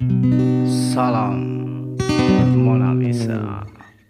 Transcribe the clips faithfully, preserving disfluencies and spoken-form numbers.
Salam Mona Lisa.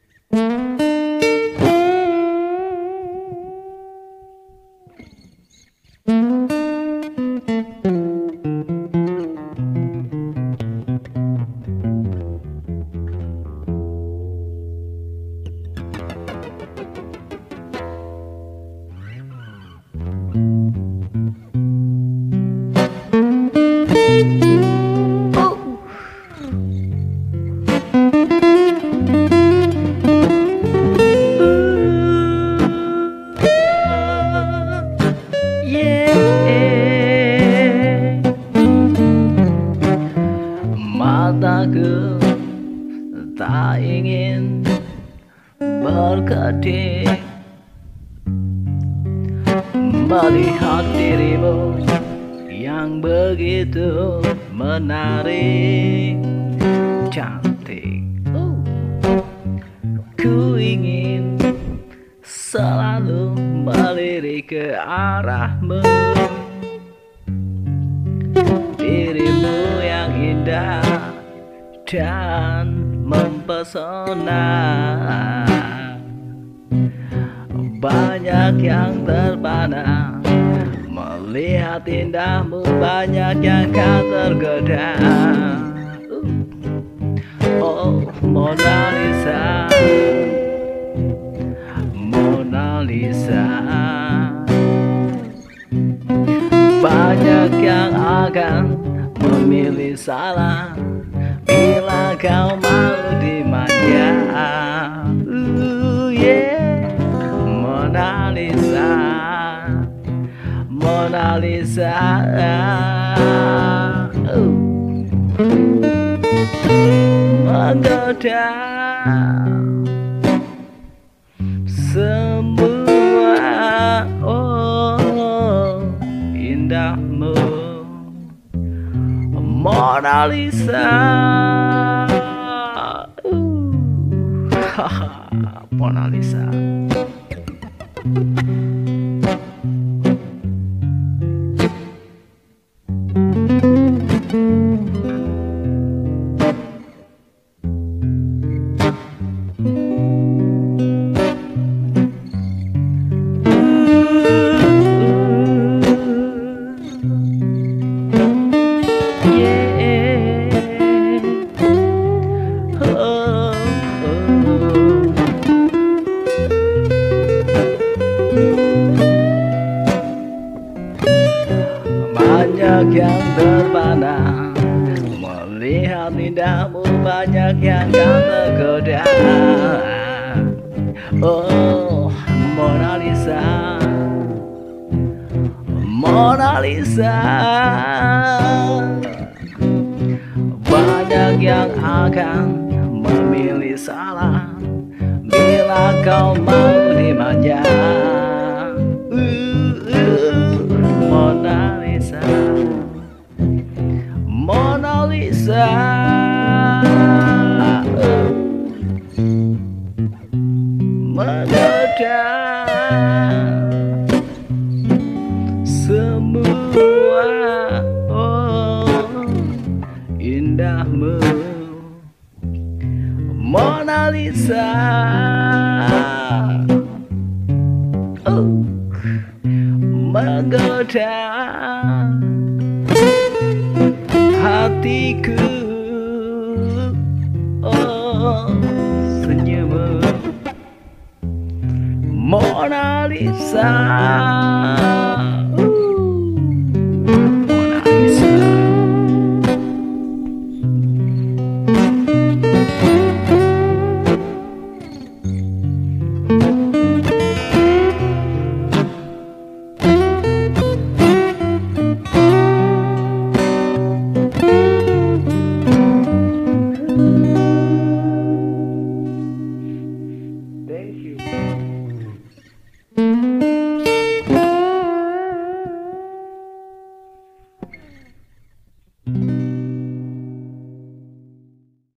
Mataku tak ingin berkedip melihat dirimu yang begitu menarik, cantik. uh. Ku ingin selalu melirik ke arahmu, dirimu yang indah dan mempesona. Banyak yang terpana melihat indahmu, banyak yang kan tergoda. Oh Mona Lisa, Mona Lisa. Banyak yang akan memilih salah bila kau mau dimanja. uh, yeah. Mona Lisa, Mona Lisa. uh. Menggoda semua, oh indahmu Mona Lisa. uh. Mona Lisa. Banyak yang terpana melihat indahmu, banyak yang kan tergoda. Oh Mona Lisa, Mona Lisa. Banyak yang akan memilih salah bila kau mau dimanja. uh, uh, Mona Lisa, Mona Lisa. uh. Menggoda semua, oh indahmu Mona Lisa. uh. Menggoda